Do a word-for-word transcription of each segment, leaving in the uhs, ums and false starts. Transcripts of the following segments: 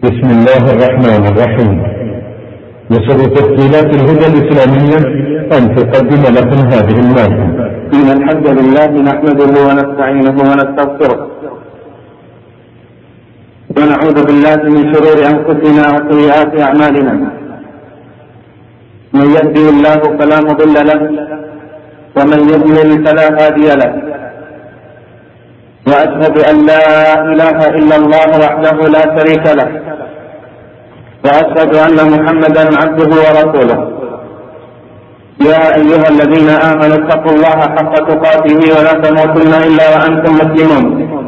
بسم الله الرحمن الرحيم. يسر تسجيلات الهدى الإسلامية أن تقدم لكم هذه المادة. إن الحمد لله نحمده ونستعينه ونستغفره ونعوذ بالله من شرور أنفسنا وسيئات أعمالنا. من يهده الله فلا مضل له ومن يضلل فلا هادي له، وأشهد أن لا إله إلا الله وحده لا شريك له، وأشهد أن محمدا عبده ورسوله. يا أيها الذين آمنوا اتقوا الله حق تقاته ولا تموتن إلا وأنتم مسلمون.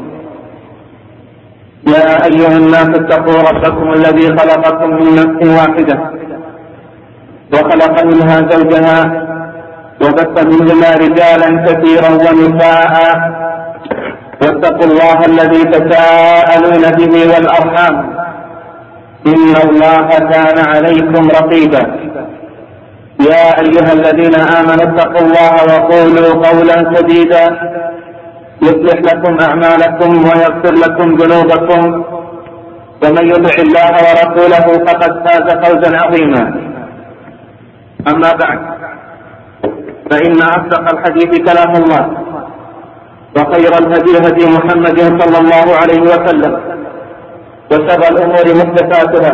يا أيها الناس اتقوا ربكم الذي خلقكم من نفس واحدة وخلق منها زوجها وبث منهما رجالا كثيرا ونساء، واتقوا الله الذي تساءلون به والأرحام إن الله كان عليكم رقيبا. يا أيها الذين آمنوا اتقوا الله وقولوا قولا سديدا يصلح لكم أعمالكم ويغفر لكم ذنوبكم، ومن يطع الله ورسوله فقد فاز فوزا عظيما. أما بعد، فإن أصدق الحديث كلام الله، وخير الهدي هدي محمد صلى الله عليه وسلم، وشر الأمور محدثاتها،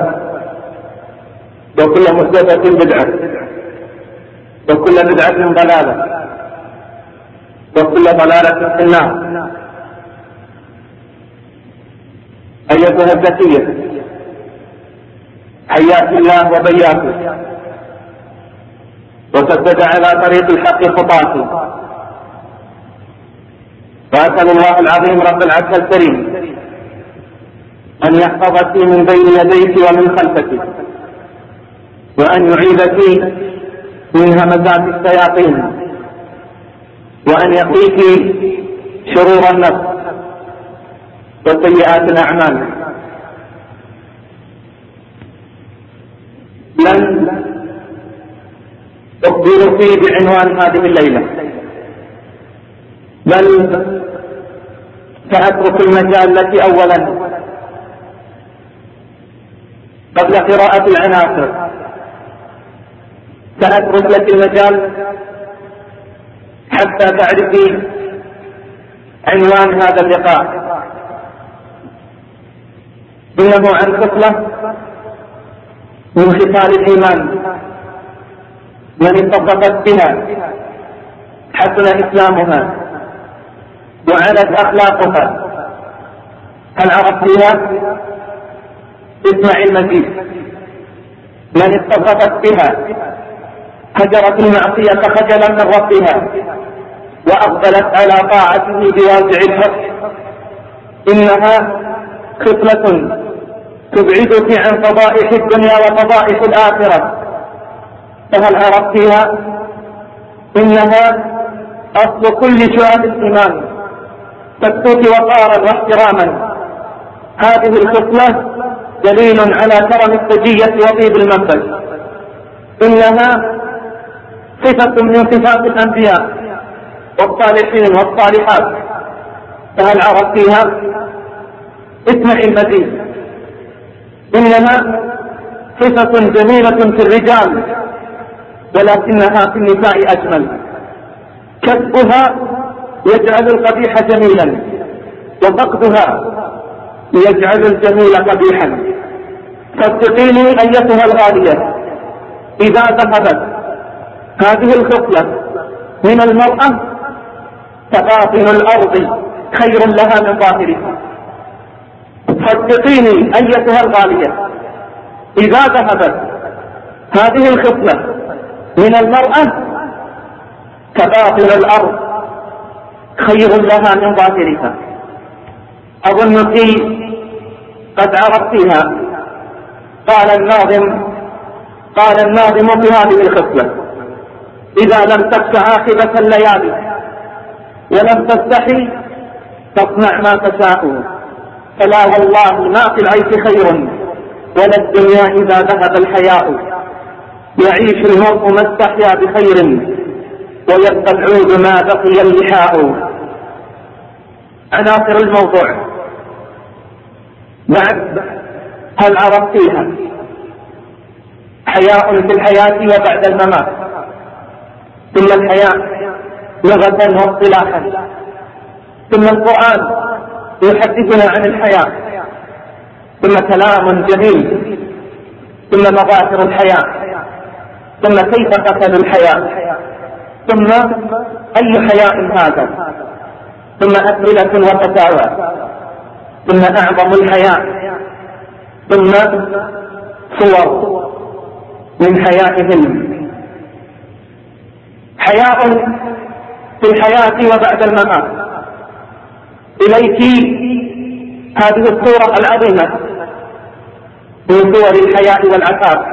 وكل محدثة بدعة، وكل بدعة ضلالة، وكل ضلالة في النار. أيتها الزكية، حياك الله وبياكم، وسدد على طريق الحق خطاكم، وأسأل الله العظيم رب العرش الكريم أن يحفظك من بين يديك ومن خلفك، وأن يعيذك من همزات الشياطين، وأن يقيك شرور النفس وسيئات الأعمال. لن أخبرك بعنوان هذه الليلة، بل سأترك المجال لك أولا قبل قراءة العناصر. سأترك لك المجال حتى تعرفي عنوان هذا اللقاء. إنه عن خصلة من خصال الإيمان، من اتصفت بها حسن إسلامها وعلت أخلاقها. هل عرفتيها؟ اسمع المزيد. من اتصفت بها هجرت المعصية خجلا من ربها، وأقبلت على طاعته بوازع الحق. إنها خصلة تبعدك عن فضائح الدنيا وفضائح الآخرة. فهل عرفتيها؟ إنها أصل كل شعب الإيمان، تكتوك وقارا واحتراما. هذه الخصلة دليل على كرم السجية وطيب المنفذ. إنها صفة من صفات الأنبياء والصالحين والصالحات. فهل عرفتيها؟ اسمع المزيد. إنها صفة جميلة في الرجال، ولكنها في النساء أجمل. كسبها يجعل القبيح جميلا، وفقدها يجعل الجميل قبيحا. صدقيني أيتها الغالية، إذا ذهبت هذه الخصلة من المرأة فباطن الأرض خير لها من ظاهرها. صدقيني أيتها الغالية، إذا ذهبت هذه الخصلة من المرأة فباطن الأرض خير لها من ظاهرها. أظنك قد عرفتها. قال الناظم قال الناظم في هذه الخصلة: إذا لم تخش عاقبة الليالي ولم تستحي تصنع ما تشاء، فلا والله ما في العيش خير ولا الدنيا إذا ذهب الحياء. يعيش المرء ما استحيا بخير ويبقى العود ما بقي اللحاء. عناصر الموضوع: بعد هل عرفتيها؟ حياء في الحياة وبعد الممات. ثم الحياء لغة واصطلاحا. ثم القرآن يحدثنا عن الحياء. ثم كلام جميل. ثم مظاهر الحياء. ثم كيف قتلوا الحياء. ثم أي حياء هذا. ثم أسئلة وفتاوى. ثم أعظم الحياء. ثم صور من حيائهم. حياء في الحياة وبعد الممات. إليك هذه الصورة العظيمة من صور الحياء والعفاف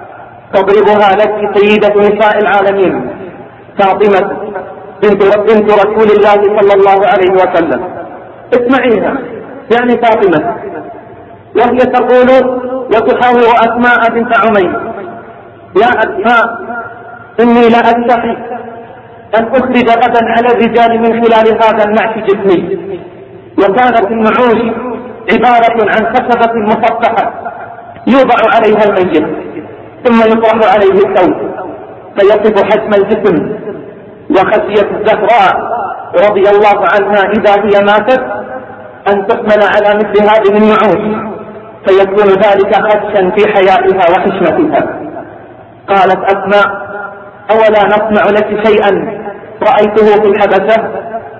تضربها لك سيدة نساء العالمين فاطمة بنت بنت رسول الله صلى الله عليه وسلم. اسمعيها يعني فاطمة وهي تقول وتحاور أسماء بنت عمير: يا أسماء إني لا أستحي أن أخرج غدا على الرجال من خلال هذا النعش جسمي. وكانت النعوش عبارة عن خشبة مصفحة يوضع عليها الميت ثم يطرح عليه الثوب فيصف حجم الجسم. وخشيت الزهراء رضي الله عنها إذا هي ماتت أن تحمل على مثل هذه النعوش فيكون ذلك خدشا في حيائها وحشمتها. قالت أسماء: أولا نصنع لك شيئا رأيته في الحبشة؟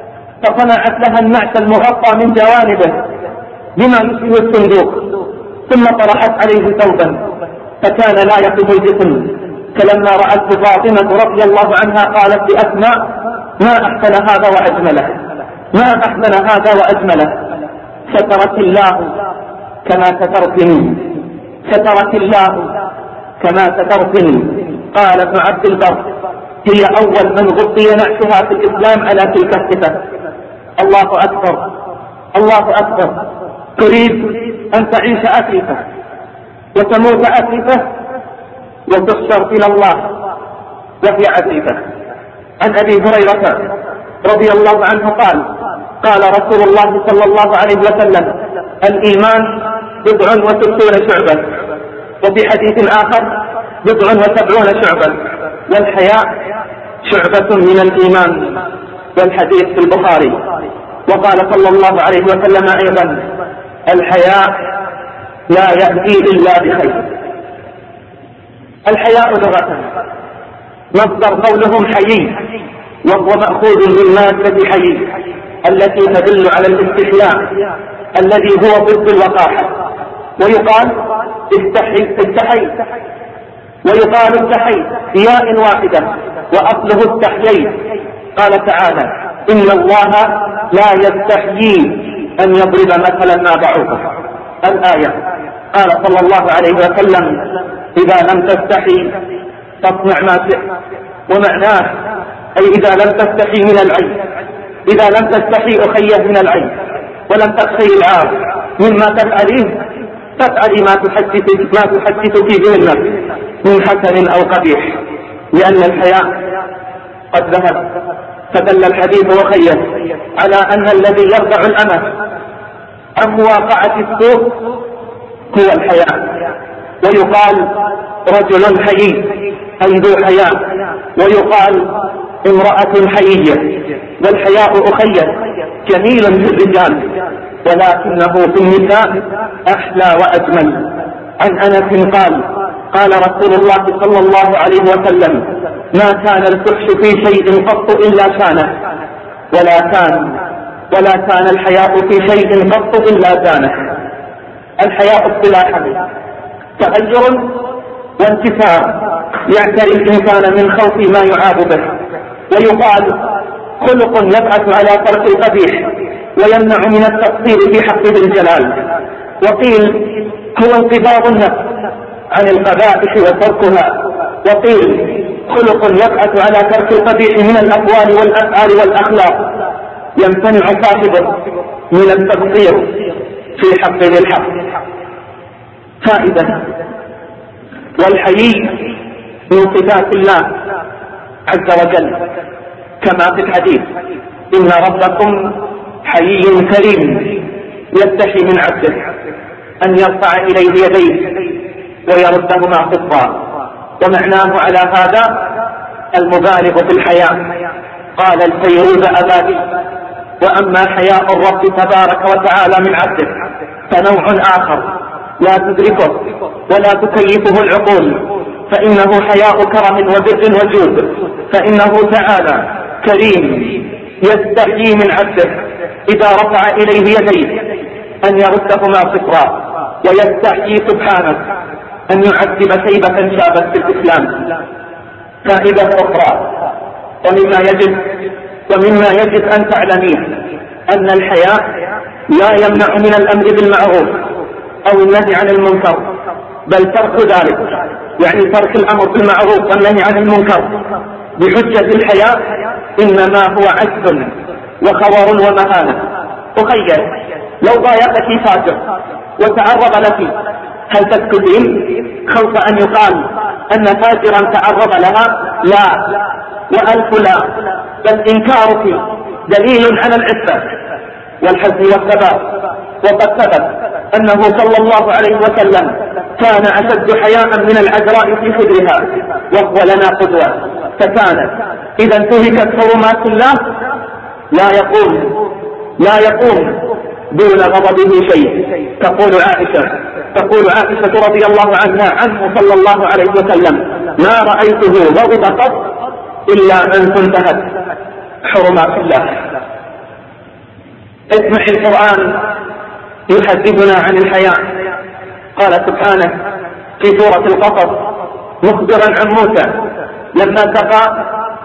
فصنعت لها النعش المغطى من جوانبه بما يشبه الصندوق ثم طرحت عليه ثوبا فكان لا يقف الجسم. فلما رأته فاطمة رضي الله عنها قالت لأسماء: ما أحسن هذا وأجمله، ما أحسن هذا وأجمله. سترك الله كما سترتني، سترك الله كما سترتني. قال ابن عبد البر: هي أول من غطي نعشها في الإسلام على تلك الصفة. الله أكبر، الله أكبر. تريد أن تعيش أسفة وتموت أسفة وتحشر إلى الله وهي عسيفة. عن أبي هريرة رضي الله عنه قال: قال رسول الله صلى الله عليه وسلم: الإيمان بضع وستون شعبة. وفي حديث آخر: بضع وسبعون شعبة. والحياء شعبة من الإيمان. والحديث في البخاري. وقال صلى الله عليه وسلم أيضا: الحياء لا يأتي إلا بخير. الحياء لغة مصدر قولهم حيي، وهو مأخوذ من مادة حيي التي تدل على الاستحياء الذي هو ضد الوقاحة. ويقال استحي استحي ويقال استحي بياء واحدة وأصله استحييت. قال تعالى: إن الله لا يستحيي أن يضرب مثلا ما بعوضة. الآية. قال صلى الله عليه وسلم: إذا لم تستحي فاصنع ما شئت. ومعناه أي إذا لم تستحي من العين، إذا لم تستحي أخيه من العين ولم تخشي العار مما تفعليه فافعلي ما تحدث ما تحدثك به النفس من حسن أو قبيح، لأن الحياء قد ذهب. فدل الحديث وخير على أن الذي يرضع الأمة عن مواقعة السوء هو الحياء. ويقال رجل حيي أي ذو حياء، ويقال امرأة حيية. والحياء أخير جميل في الرجال ولكنه في النساء أحلى وأجمل. عن أنس قال: قال رسول الله صلى الله عليه وسلم: ما كان الفحش في شيء قط إلا شانه، ولا كان ولا كان الحياء في شيء قط إلا زانه. الحياء اصطلاحا تغير وانكسار يعتري الإنسان من خوف ما يعاب به. ويقال خلق يبعث على ترك القبيح ويمنع من التقصير في حق ذي الجلال. وقيل هو انقباض النفس عن القبائح وتركها. وقيل خلق يبعث على ترك القبيح من الأقوال والأفعال والأخلاق يمتنع صاحبه من التقصير في حق ذي الحق. فائدة: والحيي من صفات الله عز وجل كما في الحديث: إن ربكم حيي كريم يستحي من عبده. أن يرفع إليه يديه ويردهما صفرا. ومعناه على هذا المبالغ في الحياء. قال الفيروز أبادي: وأما حياء الرب تبارك وتعالى من عبده فنوع آخر لا تدركه ولا تكيفه العقول، فإنه حياء كرم وبر وجود، فإنه تعالى كريم يستحيي من عبده إذا رفع إليه يديه أن يردهما صفرا، ويستحيي سبحانه أن يعذب شيبة شابت في الإسلام. فائدة أخرى ومما يجب ومما يجب أن تعلمين أن الحياء لا يمنع من الأمر بالمعروف أو النهي عن المنكر، بل ترك ذلك، يعني ترك الأمر بالمعروف والنهي عن المنكر بحجة الحياء إنما هو عجز وخور ومهانة. تخيل لو ضايقك فاجر وتعرض لك، هل تسكتين خوف أن يقال أن فاجرا تعرض لها؟ لا، وألف لا، بل إنكارك دليل على العفة والحزم والثبات. وقد ثبت أنه صلى الله عليه وسلم كان أشد حياء من العذراء في حجرها، وهو لنا قدوة. فكانت إذا انتهكت حرمات الله لا يقوم لا يقوم دون غضبه شيء. تقول عائشة تقول عائشة رضي الله عنها عنه صلى الله عليه وسلم: ما رأيته غضب قط إلا أن تنتهك حرمات الله. اسمع القرآن يحدثنا عن الحياء. قال سبحانه في سورة القصص مخبرا عن موسى لما سقى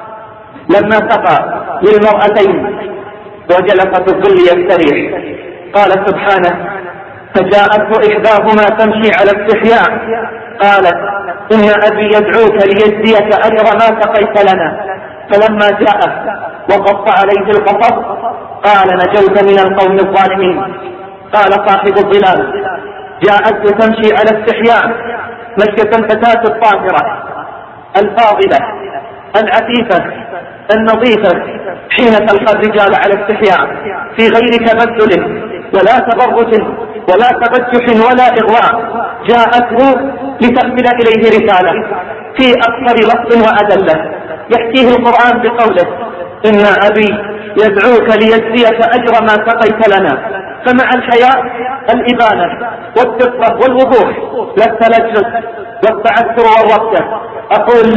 لما سقى للمرأتين وجلس في الظل يستريح. قال سبحانه: فجاءته إحداهما تمشي على استحياء قالت: إن أبي يدعوك ليجزيك أجر ما سقيت لنا. فلما جاءه وقص عليه القصص قال: نجوت من القوم الظالمين. قال صاحب الظلال: جاءته تمشي على استحياء مشية الفتاة الطاهرة الفاضلة العفيفة النظيفة حين تلقى الرجال على استحياء في غير تبذل ولا تبرج ولا تبجح ولا إغواء. جاءته لتحمل إليه رسالة في أكثر لفظ وأدلة يحكيه القرآن بقوله: إن أبي يدعوك ليجزيك أجر ما سقيت لنا. فمع الحياء الإبانة والدقة والوضوح لا التلجس والتعثر والربكة. أقول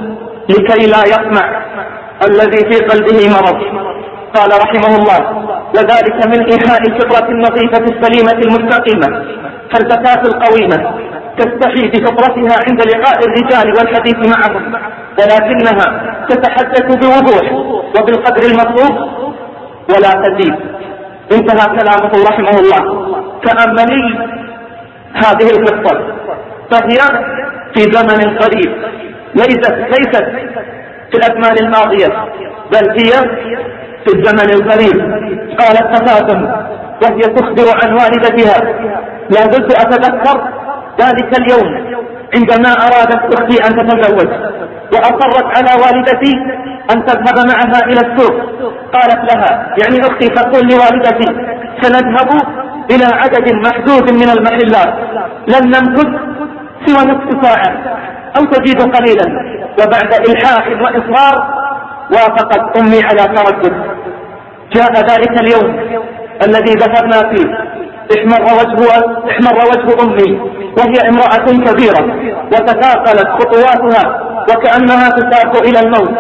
لكي لا يطمع الذي في قلبه مرض. قال رحمه الله: وذلك من إيحاء الفطرة النظيفة السليمة المستقيمة. فالفتاة القويمة تستحي بفطرتها عند لقاء الرجال والحديث معهم، ولكنها تتحدث بوضوح وبالقدر المطلوب ولا تزيد. انتهى كلامه رحمه الله. تأملي هذه القصة، فهي في زمن قريب، ليست ليست في الأزمان الماضية، بل هي في الزمن القريب. قالت فتاة وهي تخبر عن والدتها: لا زلت أتذكر ذلك اليوم عندما أرادت أختي أن تتزوج، وأصرت على والدتي أن تذهب معها إلى السوق. قالت لها، يعني أختي تقول لوالدتي: سنذهب إلى عدد محدود من المحلات، لن نمكث سوى نصف ساعة أو تزيد قليلا. وبعد إلحاح وإصرار وافقت أمي على تردد. جاء ذلك اليوم الذي ذهبنا فيه، احمر وجه احمر وجه أمي وهي امرأة كبيرة وتثاقلت خطواتها وكأنها تساق إلى الموت.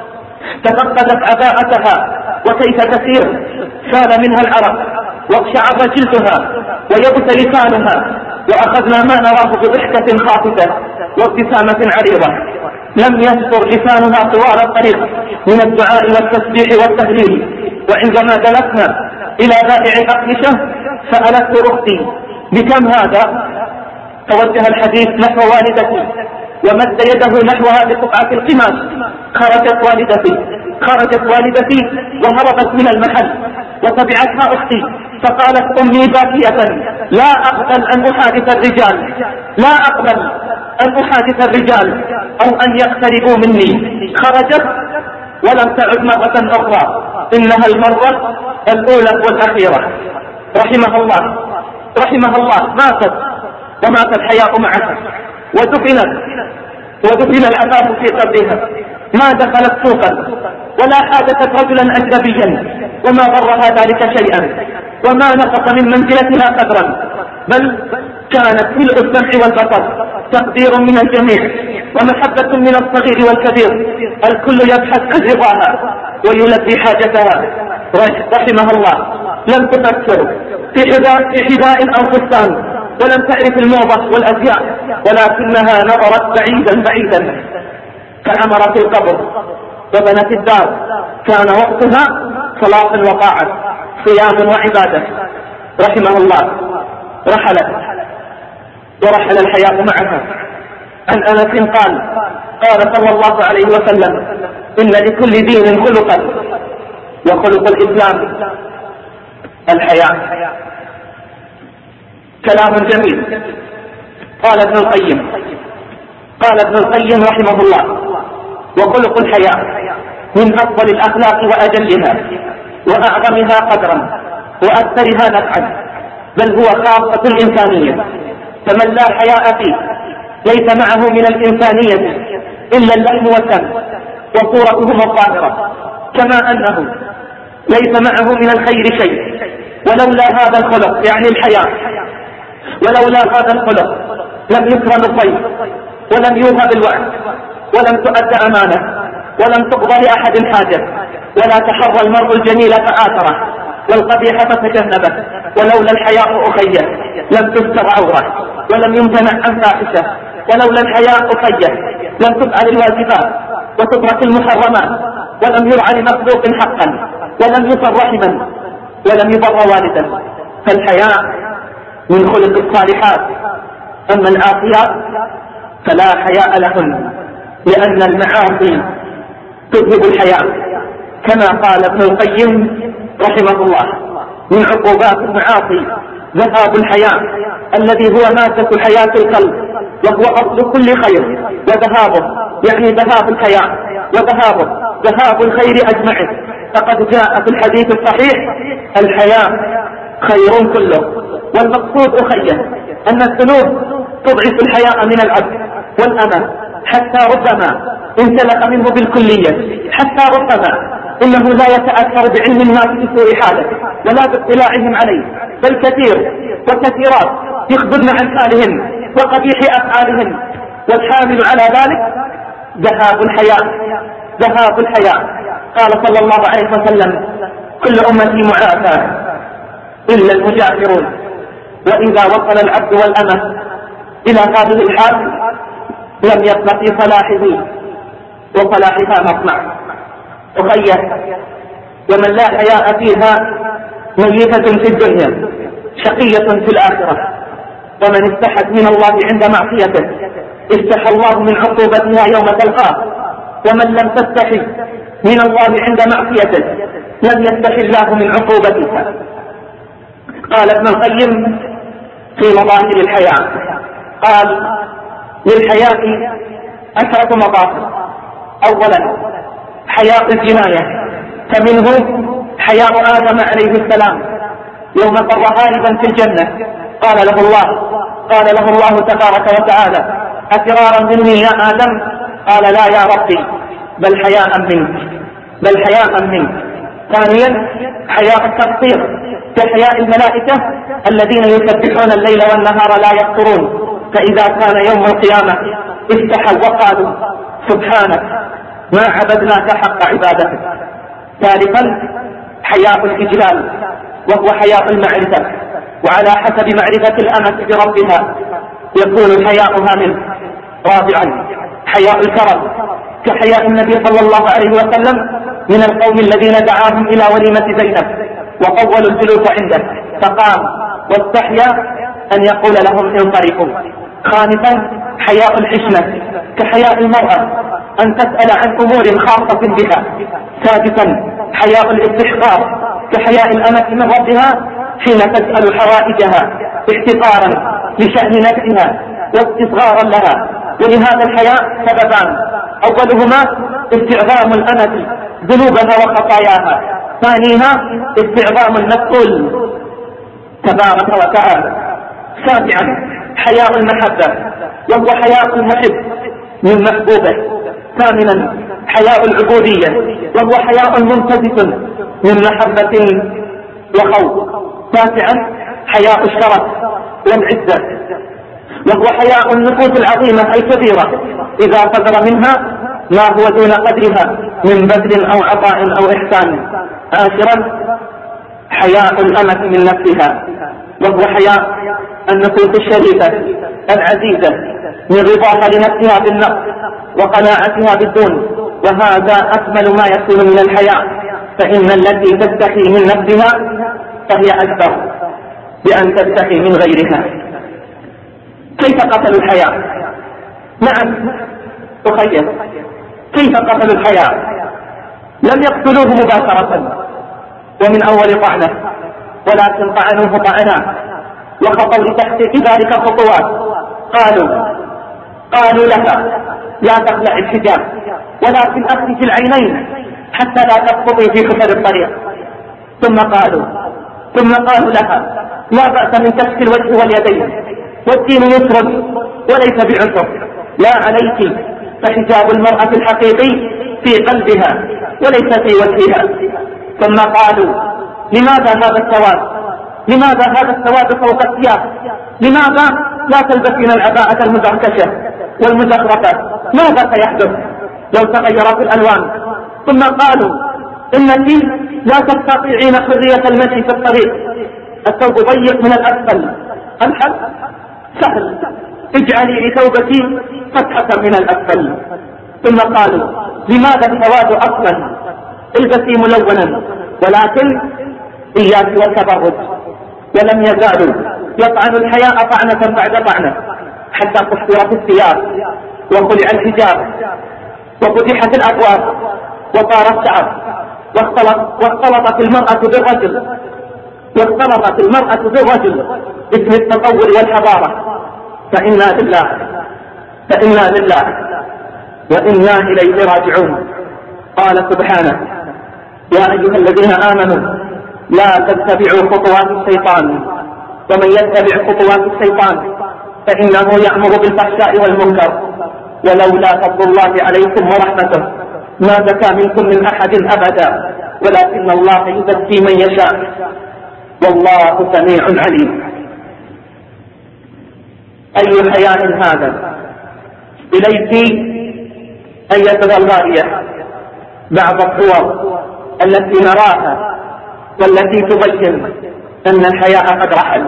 تفقدت عباءتها وكيف تسير، سال منها العرق واقشعر جلدها ويبس لسانها. وأخذنا ما نراه بضحكة خافتة وابتسامة عريضة. لم يستر لسانها طوال الطريق من الدعاء والتسبيح والتهليل. وعندما جلسنا إلى بائع الأقمشة سألته أختي: بكم هذا؟ توجه الحديث نحو والدتي ومد يده نحوها بقطعة القماش. خرجت والدتي خرجت والدتي وهربت من المحل، وتبعتها أختي. فقالت أمي باكية: لا أقبل أن أحادث الرجال لا أقبل أن أحادث الرجال أو أن يقتربوا مني. خرجت ولم تعد مرة أخرى، إنها المرة الأولى والأخيرة. رحمه الله. رحمها الله ماتت ومات الحياء معها، ودفنت ودفن العفاف في قبرها، ما دخلت سوقا ولا حادثت رجلا أجنبيا وما ضرها ذلك شيئا، وما نقص من منزلتها قدرا، بل كانت ملء السمع والبصر، تقدير من الجميع ومحبة من الصغير والكبير، الكل يبحث عن رضاها ويلبي حاجتها رحمها الله. لم تفكر في حذاء في حذاء أو فستان، ولم تعرف الموضة والأزياء، ولكنها نظرت بعيدا بعيدا، فأمرت القبر وبنت الدار. كان وقتها صلاة وطاعة، صيام وعبادة رحمه الله. رحلت ورحل الحياء معها. عن أنس قال قال صلى الله عليه وسلم: إن لكل دين خلقا، وخلق الإسلام الحياء. كلام جميل. قال ابن القيم قال ابن القيم رحمه الله: وخلق الحياء من أفضل الأخلاق وأجلها وأعظمها قدرا وأكثرها نفعا، بل هو خاصة الإنسانية، فمن لا حياء فيه ليس معه من الإنسانية إلا اللحم والدم وصورتهم الظاهرة، كما أنه ليس معه من الخير شيء. ولولا هذا الخلق يعني الحياء، ولولا هذا الخلق لم يكرم الضيف، ولم يوهب الوعد، ولم تؤد أمانة، ولم تقضى لأحد حاجة، ولا تحرى المرء الجميل فآثره والقبيح فتجنبه. ولولا الحياء أخيه لم تستر عورة، ولم يمتنع عن فاحشة. ولولا الحياء أخيه لم تفعل الواجبات وتترك المحرمات، ولم يرعى لمخلوق حقا، ولم يصر رحما، ولم يبر والدا. فالحياء من خلق الصالحات. أما العاصيات فلا حياء لهن، لأن المعاصي تذهب الحياء، كما قال ابن القيم رحمه الله: من عقوبات المعاصي ذهاب الحياء الذي هو مادة حياة القلب، وهو أصل كل خير، وذهابه يعني ذهاب الحياء، وذهابه ذهاب الخير أجمعه. فقد جاء في الحديث الصحيح: الحياء خير كله. والمقصود أخيه أن الذنوب تضعف الحياء من العبد والأمة، حتى ربما انسلخ منه بالكلية، حتى ربما إنه لا يتأثر بعلم الناس بسوء حاله ولا باطلاعهم عليه، بل كثير وكثيرات يخبرن عن حالهم وقبيح أفعالهم، والحامل على ذلك ذهاب الحياء ذهاب الحياء. قال صلى الله عليه وسلم: كل أمتي معافى إلا المجاهرون. وإذا وصل العبد والأمة إلى هذه الحال لم يبق في صلاحه وصلاحها مطمع. أخيه، ومن لا حياء فيها ميتة في الدنيا شقية في الآخرة. ومن استحت من الله عند معصيته استحى الله من عقوبتها يوم تلقاه، ومن لم تستحي من الله عند معصيته لم يستحي الله من عقوبتها. قال ابن القيم في مظاهر الحياء، قال: للحياء عشرة مظاهر. أولا حياء الجناية، فمنه حياء آدم عليه السلام يوم فر هاربا في الجنة، قال له الله قال له الله تبارك وتعالى: أفرارا مني يا آدم؟ قال: لا يا ربي، بل حياء منك بل حياء منك. ثانيا حياء التقصير، كحياء الملائكة الذين يسبحون الليل والنهار لا يفطرون، فإذا كان يوم القيامة استحوا وقالوا: سبحانك ما عبدناك حق عبادتك. ثالثا حياء الإجلال، وهو حياء المعرفة، وعلى حسب معرفة الأمة بربها يكون حياؤها منه. رابعا حياء الكرم، كحياء النبي صلى الله عليه وسلم من القوم الذين دعاهم إلى وليمة زينب وطولوا الجلوس عنده فقام واستحيا أن يقول لهم: انصرفوا. خامسا حياء الحشمة، كحياء المرأة أن تسأل عن أمور خاصة بها. سادسا حياء الاستحقاق، كحياء الأمة من ربها حين تسأل حوائجها احتقارا لشأن نفسها واستصغارا لها. ولهذا الحياء سببان: أولهما استعظام الأمة ذنوبها وخطاياها، ثانيها استعظام المسؤول تبارك وتعالى. سابعا حياء المحبة وهو حياء المحب من محبوبه. ثامنا حياء العبودية وهو حياء منتزف من محبة وخوف. تاسعا حياء الشرف والعزة وهو حياء النفوس العظيمة الكبيرة إذا صدر منها ما هو دون قدرها من بذل أو عطاء أو إحسان. عاشرا حياء الأمة من نفسها وهو حياء النفوس الشريفة العزيزة من رضاها لنفسها بالنقص وقناعتها بالدون، وهذا أكمل ما يكون من الحياء، فإن التي تستحي من نفسها فهي أكبر بأن تستحي من غيرها. كيف قتلوا الحياء؟ نعم أخير، كيف قتلوا الحياء؟ لم يقتلوه مباشرة ومن أول طعنة، ولكن طعنوه طعنا وخطوا لتحقيق ذلك خطوات. قالوا قالوا لها لا تخلع الحجاب ولكن أخرج العينين حتى لا تسقطي في حفر الطريق. ثم قالوا ثم قالوا لها لا بأس من كشف الوجه واليدين والدين يسر وليس بعسر، لا عليك، فحجاب المرأة الحقيقي في قلبها وليس في وجهها. ثم قالوا لماذا هذا السواد؟ لماذا هذا السواد فوق الثياب؟ لماذا لا تلبسين العباءة المزركشة والمزخرفة؟ ماذا سيحدث لو تغيرت الألوان؟ ثم قالوا إنك لا تستطيعين حرية المشي في الطريق، الثوب ضيق من الأسفل، الحل سهل، اجعلي لثوبك فتحة من الأسفل. ثم قالوا لماذا السواد أصلا؟ البسي ملونا، ولكن إياك والتبرج. ولم يزالوا يطعن الحياء طعنة بعد طعنة حتى قصرت الثياب وخلع الحجاب وفتحت الأبواب وطار الشعر واختلط واختلطت المرأة بالرجل واختلطت المرأة بالرجل باسم التطور والحضارة. فإنا لله فإنا لله وإنا إليه راجعون. قال سبحانه يا أيها الذين آمنوا لا تتبعوا خطوات الشيطان ومن يتبع خطوات الشيطان فإنه يأمر بالفحشاء والمنكر ولولا فضل الله عليكم ورحمته ما زكى منكم من أحد أبدا ولكن الله يزكي من يشاء والله سميع عليم. أي حياء هذا؟ إليك أيتها الغالية بعض الصور التي نراها والتي تبين أن الحياء قد رحل.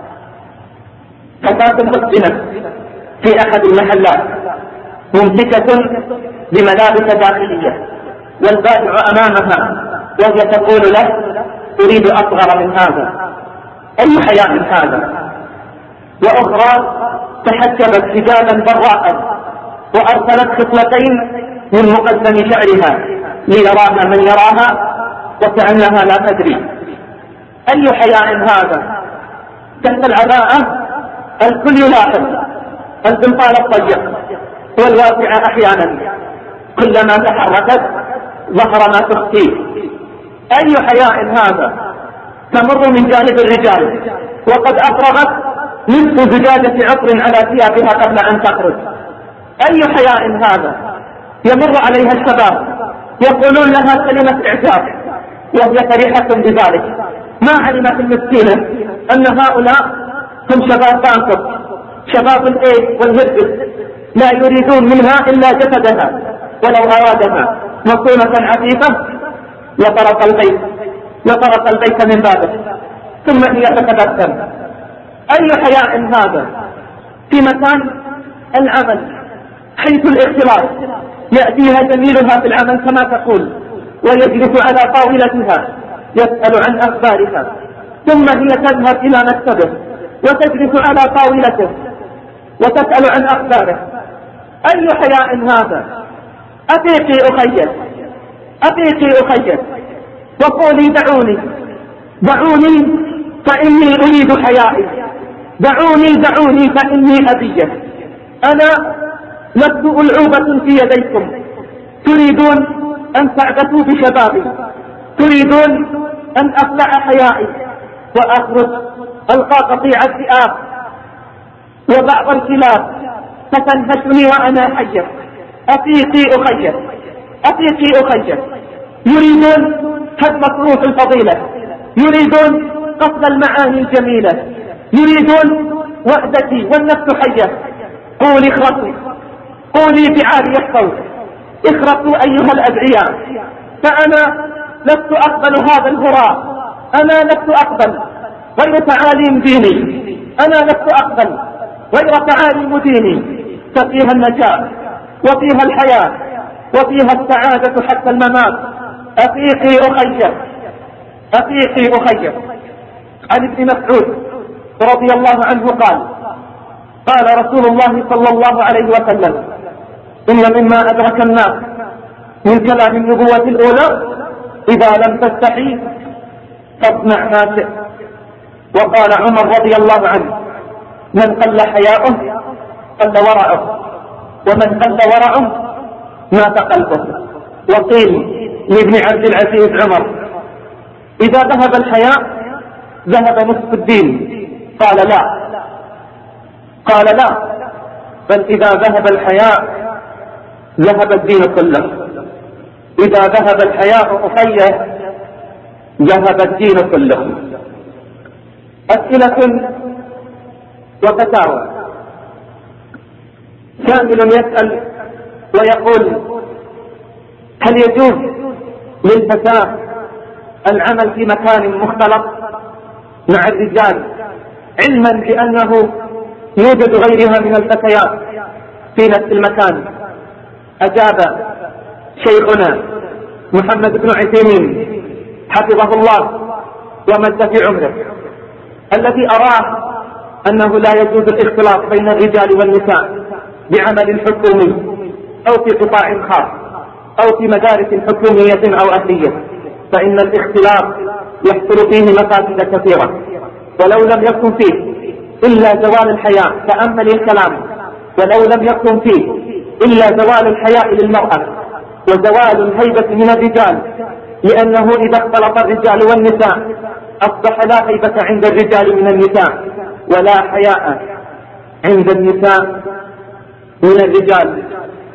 فتاة مسلمة في أحد المحلات ممسكة بملابس داخلية والبائع أمامها وهي تقول له أريد أصغر من هذا. أي حياء هذا؟ وأخرى تحجبت حجابا براء وأرسلت خصلتين من مقدم شعرها ليراها من يراها وكأنها لا تدري. أي حياء هذا؟ تحت العباءة الكل يلاحظ البنطال الضيق والواسع أحيانا كلما تحركت ظهر ما تخفيه. أي حياء هذا؟ تمر من جانب الرجال وقد أفرغت نصف زجاجة عطر على ثيابها قبل أن تخرج. أي حياء هذا؟ يمر عليها الشباب يقولون لها كلمة إعجاب وهي فرحة بذلك. ما علمت المسكينة أن هؤلاء هم شباب بانكر، شباب الإيد والهربس، لا يريدون منها إلا جسدها ولو أرادها مصونة عفيفة لطرق البيت لطرق البيت من بابه. ثم هي تتبسم. أي حياء هذا؟ في مكان العمل حيث الاختلاط يأتيها زميلها في العمل كما تقول ويجلس على طاولتها يسأل عن أخبارها، ثم هي تذهب إلى مكتبه وتجلس على طاولته وتسأل عن أخباره. أي حياء هذا؟ أفيقي أخير أفيقي أخير وقولي دعوني دعوني فإني أريد حيائي، دعوني دعوني فإني أبيه. أنا لست ألعوبة في يديكم، تريدون أن تعبثوا بشبابي، تريدون أن أخلع حيائي وأخرج ألقى قطيع الذئاب وبعض الكلاب فتنهشني وأنا حية. أفيقي أخير أفيقي أخير. يريدون هدم روح الفضيلة، يريدون قتل المعاني الجميلة، يريدون وحدتي والنفس حية. قولي اخرسوا، قولي بعالي الصوت، اخرسوا أيها الأدعياء، فأنا لست أقبل هذا الهراء، أنا لست أقبل غير تعاليم ديني، أنا لست أقبل غير تعاليم ديني، ففيها النجاة وفيها الحياة وفيها السعادة حتى الممات. أفيقي أخير أفيقي أخير. عن ابن مسعود رضي الله عنه قال قال رسول الله صلى الله عليه وسلم: إن مما أدرك الناس من كلام النبوة الأولى: إذا لم تستحي فاصنع ما شئت. وقال عمر رضي الله عنه: من قل حياؤه قل ورعه، ومن قل ورعه مات قلبه. وقيل لابن عبد العزيز عمر: إذا ذهب الحياء ذهب نصف الدين. قال لا قال لا بل إذا ذهب الحياء ذهب الدين كله. إذا ذهب الحياء أخيه ذهب الدين كله. أسئلة وفتاوى. سائل يسأل ويقول: هل يجوز للفتاة العمل في مكان مختلط مع الرجال علما بأنه يوجد غيرها من الفتيات في نفس المكان؟ أجاب شيخنا محمد بن عثيمين حفظه الله ومد في عمره: الذي أراه أنه لا يجوز الاختلاط بين الرجال والنساء بعمل حكومي أو في قطاع خاص أو في مدارس حكومية أو أهلية، فإن الاختلاط يحصل فيه مفاسد كثيرة، ولو لم يكن فيه إلا زوال الحياء. تأمل الكلام: ولو لم يكن فيه إلا زوال الحياء للمرأة وزوال الهيبة من الرجال، لأنه إذا اختلط الرجال والنساء أصبح لا هيبة عند الرجال من النساء ولا حياء عند النساء من الرجال.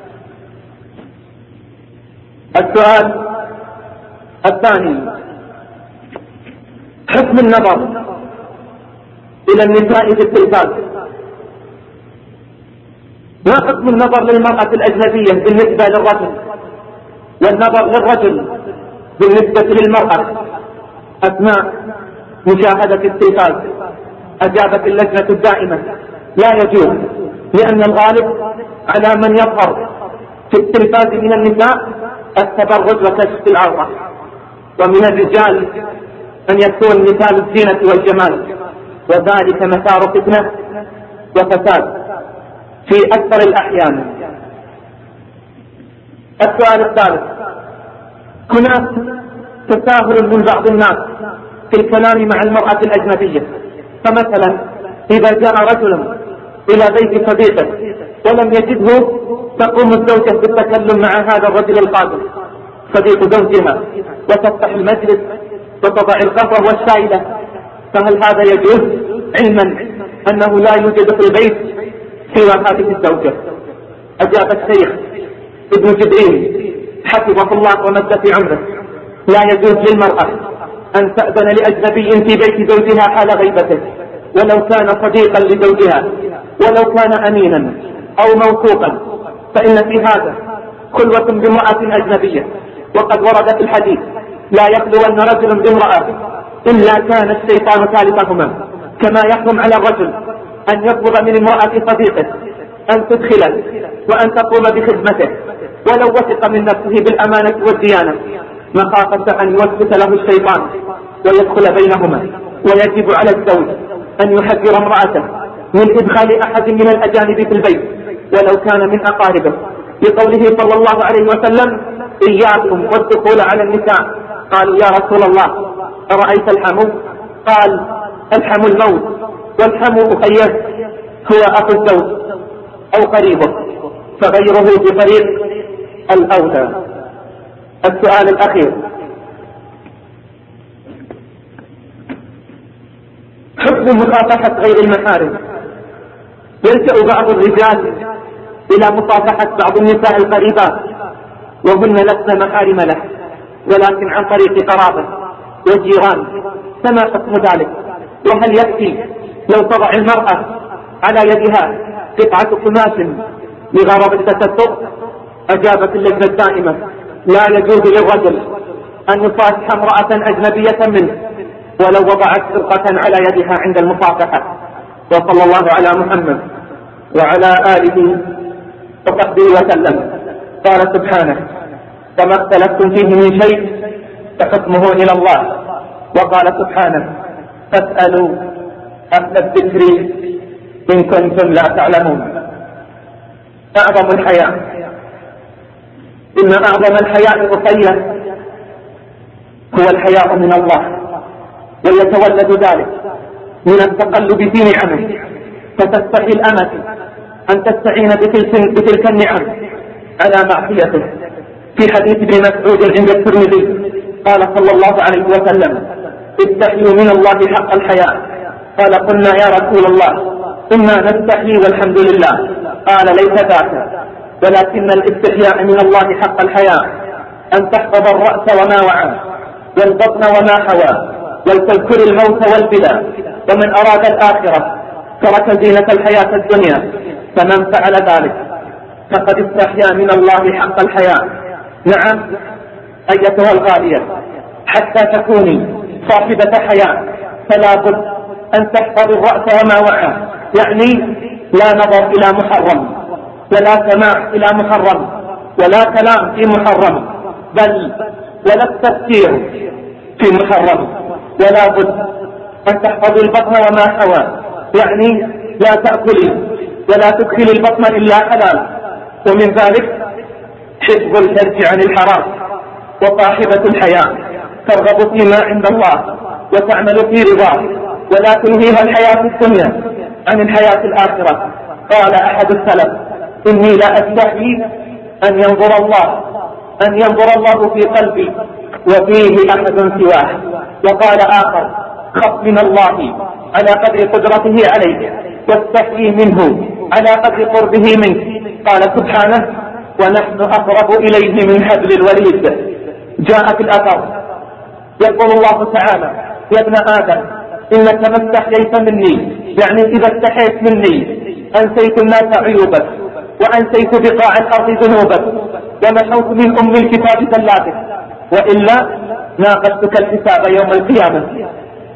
السؤال الثاني: حكم النظر إلى النساء في التلفاز. ما حكم النظر للمرأة الأجنبية بالنسبة للرجل، والنظر للرجل بالنسبة للمرأة أثناء مشاهدة التلفاز؟ أجابت اللجنة الدائمة: لا يجوز، لأن الغالب على من يظهر في التلفاز من النساء التبرج وكشف العورة، ومن الرجال أن يكون مثال الزينة والجمال، وذلك مسار فتنة وفساد في أكثر الأحيان. السؤال الثالث: هناك تساهل من بعض الناس في الكلام مع المرأة الأجنبية، فمثلا إذا جاء رجل إلى بيت صديقه ولم يجده تقوم الزوجة بالتكلم مع هذا الرجل القادم صديق زوجها وتفتح المجلس وتضع القهوة والشاي له، فهل هذا يجوز علما أنه لا يوجد في البيت سوى هذه الزوجة؟ أجاب الشيخ ابن جبريل حفظه الله ومد في عمره: لا يجوز للمرأة أن تأذن لأجنبي في بيت زوجها حال غيبته، ولو كان صديقا لزوجها، ولو كان أمينا أو موثوقا، فإن في هذا خلوة بامرأة أجنبية. وقد ورد في الحديث: لا يخلون رجل بامرأة إلا كان الشيطان ثالثهما. كما يحرم على الرجل أن يطلب من امرأة صديقه أن تدخله وأن تقوم بخدمته ولو وثق من نفسه بالأمانة والديانة، مخافة أن يوسوس له الشيطان ويدخل بينهما. ويجب على الزوج أن يحذر امرأته من إدخال أحد من الأجانب في البيت ولو كان من أقاربه، لقوله صلى الله عليه وسلم: إياكم والدخول على النساء. قالوا: يا رسول الله أرأيت الحمو؟ قال: الحمو الموت، والحمو أخيه هو أخو الزوج أو قريبه، فغيره بطريق الأولى. السؤال الأخير: حكم مكافحة غير المحارم يلجأ بعض الرجال إلى مصافحة بعض النساء القريبات وهن لسن محارم له، ولكن عن طريق قرابة وجيران، فما حكم ذلك؟ وهل يكفي لو تضع المرأة على يدها قطعة قماش لغرض التستر؟ أجابت اللجنة الدائمة: لا يجوز للرجل أن يصافح امرأة أجنبية منه ولو وضعت فرقة على يدها عند المصافحة. وصلى الله على محمد وعلى آله وصحبه وسلم. قال سبحانه: وما اختلفتم فيه من شيء فحكمه إلى الله. وقال سبحانه: فاسألوا أهل الذكر إن كنتم لا تعلمون. أعظم الحياء، إن أعظم الحياء أخية هو الحياء من الله، ويتولد ذلك من التقلب في نعمه، فتستحي الأمة أن تستعين بتلك, بتلك النعم على معصيته. في حديث ابن مسعود عند الترمذي قال صلى الله عليه وسلم: استحيوا من الله حق الحياء. قال: قلنا يا رسول الله إنا نستحيي والحمد لله. قال: ليس ذاك، ولكن الاستحياء من الله حق الحياء أن تحفظ الرأس وما وعى، والبطن وما حوى، ولتذكر الموت والبلى. ومن أراد الآخرة ترك زينة الحياة الدنيا، فمن فعل ذلك فقد استحيا من الله حق الحياء. نعم أيتها الغالية، حتى تكوني صاحبة حياء فلا بد أن تحفظ الرأس وما وعى، يعني لا نظر إلى محرم، ولا سماع إلى محرم، ولا كلام في محرم، بل ولا التفكير في محرم. ولا بد أن تحفظ البطن وما حوى، يعني لا تأكلي ولا تدخل البطن إلا حلال. ومن ذلك حفظ الفرج عن الحرام. وصاحبة الحياء ترغب فيما عند الله وتعمل في رضاه، ولا تلهيها الحياة الدنيا عن الحياة الآخرة. قال أحد السلف: إني لا أستحي أن ينظر الله أن ينظر الله في قلبي وفيه أحد سواه. وقال آخر: خف من الله على قدر قدرته عليك، واستحي منه على قدر قربه منك. قال سبحانه: ونحن أقرب إليه من حبل الوريد. جاء في الأثر يقول الله تعالى: يا ابن آدم إنك ما استحييت مني، يعني إذا استحيت مني أنسيت الناس عيوبك، وأنسيت بقاع الأرض ذنوبك، ومحوت من أم الكتاب زلاتك، وإلا ناقشتك الحساب يوم القيامة.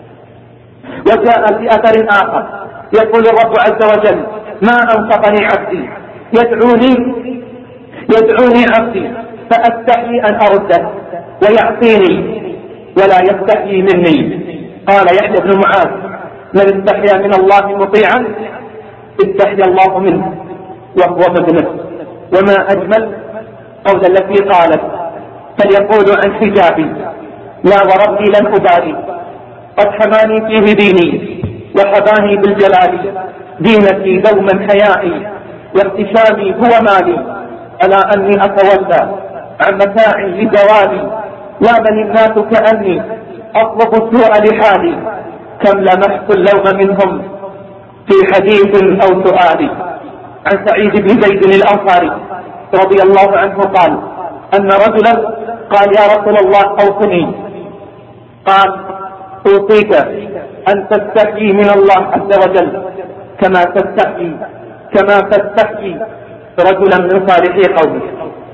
وجاء في أثر آخر يقول الرب عز وجل: ما أنصفني عبدي يدعوني يدعوني عبدي فأستحي أن أرده ويعصيني ولا يستحيي مني. قال يحيى بن معاذ: من استحيا من الله مطيعا استحيا الله منه وهو مذنب. وما أجمل قول التي قالت: فليقول عن حجابي لا وربي لن أبالي، قد حماني فيه ديني وحباني بالجلال، دينتي دوما حيائي واحتشامي هو مالي، ألا أني أتولى عن متاع لزوالي، لامني الناس كأني أطلب السوء لحالي، كم لمحت اللوم منهم في حديث أو سؤال. عن سعيد بن زيد الأنصاري رضي الله عنه قال أن رجلا قال: يا رسول الله أوصني. قال: أوصيك أن تستحيي من الله عز وجل كما تستحيي كما تستحيي رجلا من صالحي قومه.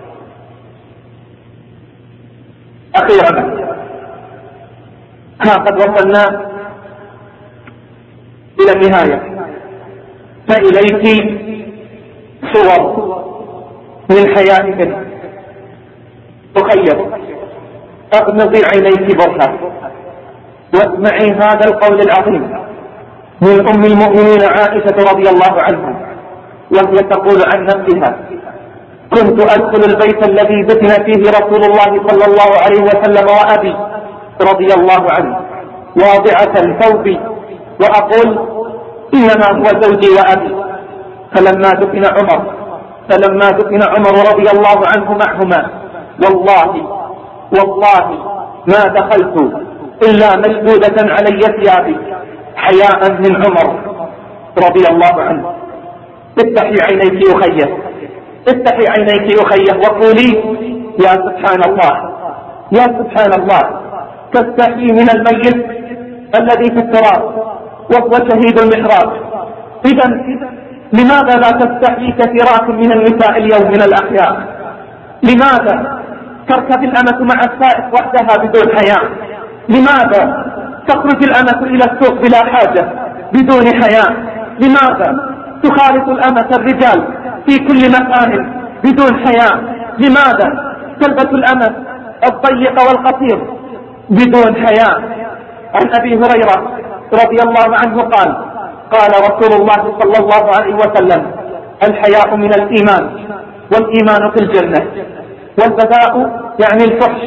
أخيرا، ها قد وصلنا إلى النهاية، فإليك صور من حيائك تخيل. أغمضي عينيك برهة واسمعي هذا القول العظيم من أم المؤمنين عائشة رضي الله عنها، وهي تقول عن نفسها: كنت أدخل البيت الذي دفن فيه رسول الله صلى الله عليه وسلم وأبي رضي الله عنه واضعة ثوبي وأقول: إنما هو زوجي وأبي. فلما دفن عمر فلما دفن عمر رضي الله عنه معهما، والله والله ما دخلت إلا مشدودة علي ثيابي حياء من عمر رضي الله عنه. افتحي عينيك أخيه، افتحي عينيك أخيه وقولي يا سبحان الله، يا سبحان الله، تستحي من الميت الذي في التراب وهو شهيد المحراب. إذا لماذا لا تستحي كثيرات من النساء اليوم من الأحياء؟ لماذا تركب الأمة مع السائق وحدها بدون حياء؟ لماذا تخرج الأمة إلى السوق بلا حاجة بدون حياء؟ لماذا تخالط الأمة الرجال في كل مكان بدون حياء؟ لماذا تلبس الأمة الضيق والقصير بدون حياء؟ عن أبي هريرة رضي الله عنه قال قال رسول الله صلى الله عليه وسلم الحياء من الإيمان والإيمان في الجنة، والبذاء يعني الفحش،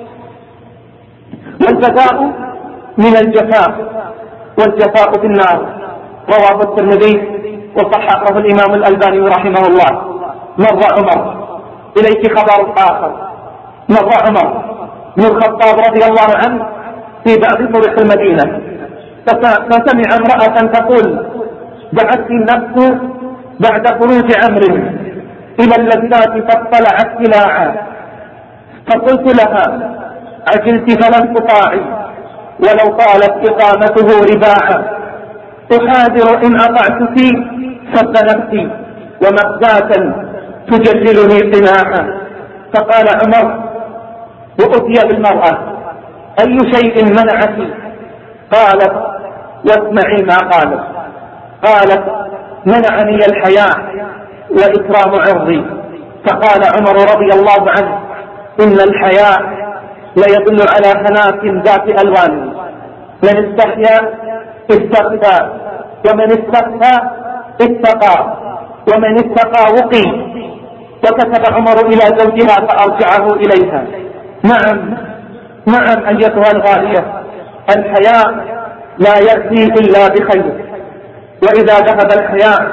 والبذاء من الجفاء، والجفاء في النار. رواه الترمذي وصححه الإمام الألباني رحمه الله. مر عمر، إليك خبر آخر، مر عمر بن الخطاب رضي الله عنه في بعض طرق المدينة فسمع امرأة تقول دعت النفس بعد خروج عمرو إلى اللذات فاطلعت سلاعا، فقلت لها عجلت فلن تطاعي ولو طالت إقامته رباعا، أحاذر إن أطعت في سب نفسي ومخزاة تجللني قناعا. فقال عمر وأتي بالمرأة أي شيء منعك؟ قالت واسمعي ما قالت، قالت منعني الحياء وإكرام عرضي. فقال عمر رضي الله عنه إن الحياء ليدل على هناك ذات ألوان، من استحيا استخفى، ومن استخفى اتقى، ومن اتقى وقي. وكتب عمر إلى زوجها فأرجعه إليها. نعم نعم أيتها الغالية، الحياء لا يأتي إلا بخير، وإذا ذهب الحياء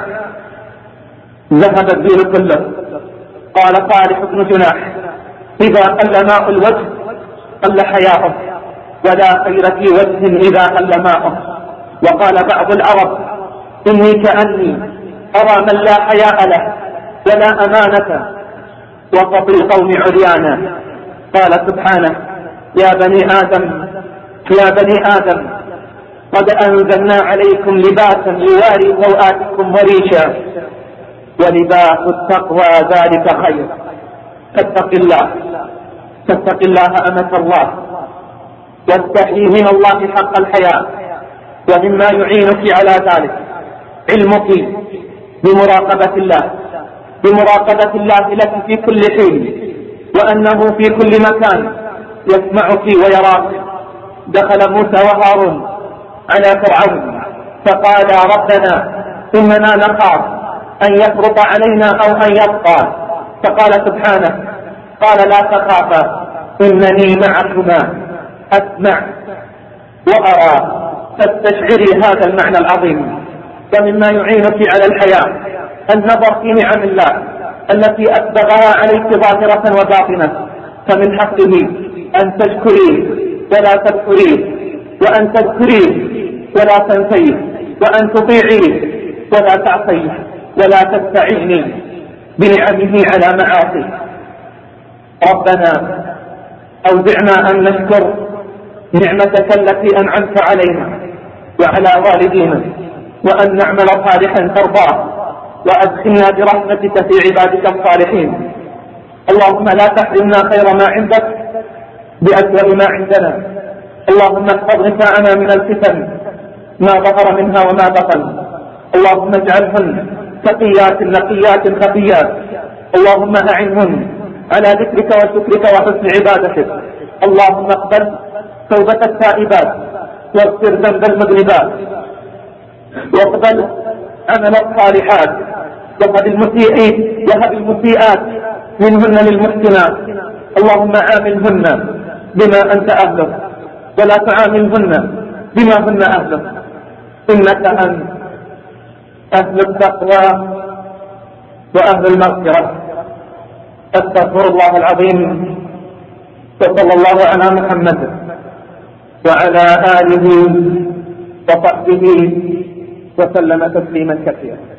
ذهب الدين كله. قال صالح بن جناح إذا قل ماء الوجه قل حياؤه، ولا خير في وجه إذا قل ماؤه. وقال بعض العرب إني كأني أرى من لا حياء له ولا أمانة وسط القوم عريانا. قال سبحانه يا بني آدم يا بني آدم قد أنزلنا عليكم لباسا يواري سوآتكم وريشا ولباس التقوى ذلك خير. فاتق الله، فاتق الله أمة الله، واستحي من الله حق الحياء. ومما يعينك على ذلك علمك بمراقبة الله، بمراقبة الله لك في كل حين، وأنه في كل مكان يسمعك ويراك. دخل موسى وهارون على فرعون فقالا ربنا إننا نخاف أن يفرط علينا أو أن يبقى. فقال سبحانه قال لا تخافا إنني معكما أسمع وأرى. فاستشعري هذا المعنى العظيم. ومما يعينك على الحياة النظر في نعم الله التي أسبغها عليك ظاهرة وباطنة، فمن حقه أن تشكريه ولا تذكريه، وأن تذكريه ولا تنسيه، وأن تطيعيه ولا تعصيه، ولا تستعيني بنعمه على معاصيه. ربنا أوزعنا أن نشكر نعمتك التي أنعمت علينا وعلى والدينا، وأن نعمل صالحا ترضاه، وأدخلنا برحمتك في عبادك الصالحين. اللهم لا تحرمنا خير ما عندك بأسوأ ما عندنا. اللهم احفظ نساءنا من الفتن ما ظهر منها وما بطن. اللهم اجعلهن تقيات نقيات خفيات. اللهم أعنهن على ذكرك وشكرك وحسن عبادتك. اللهم اقبل توبة التائبات واغفر ذنب المذنبات، واقبل عمل الصالحات، وهب المسيئين وهب المسيئات منهن للمحسنات. اللهم عاملهن بما أنت أهله ولا تعاملهن بما هن أهله، إنك أنت أهل التقوى وأهل المغفرة. أستغفر الله العظيم. وصلى الله على محمد وعلى آله وصحبه وسلم تسليما كثيرا.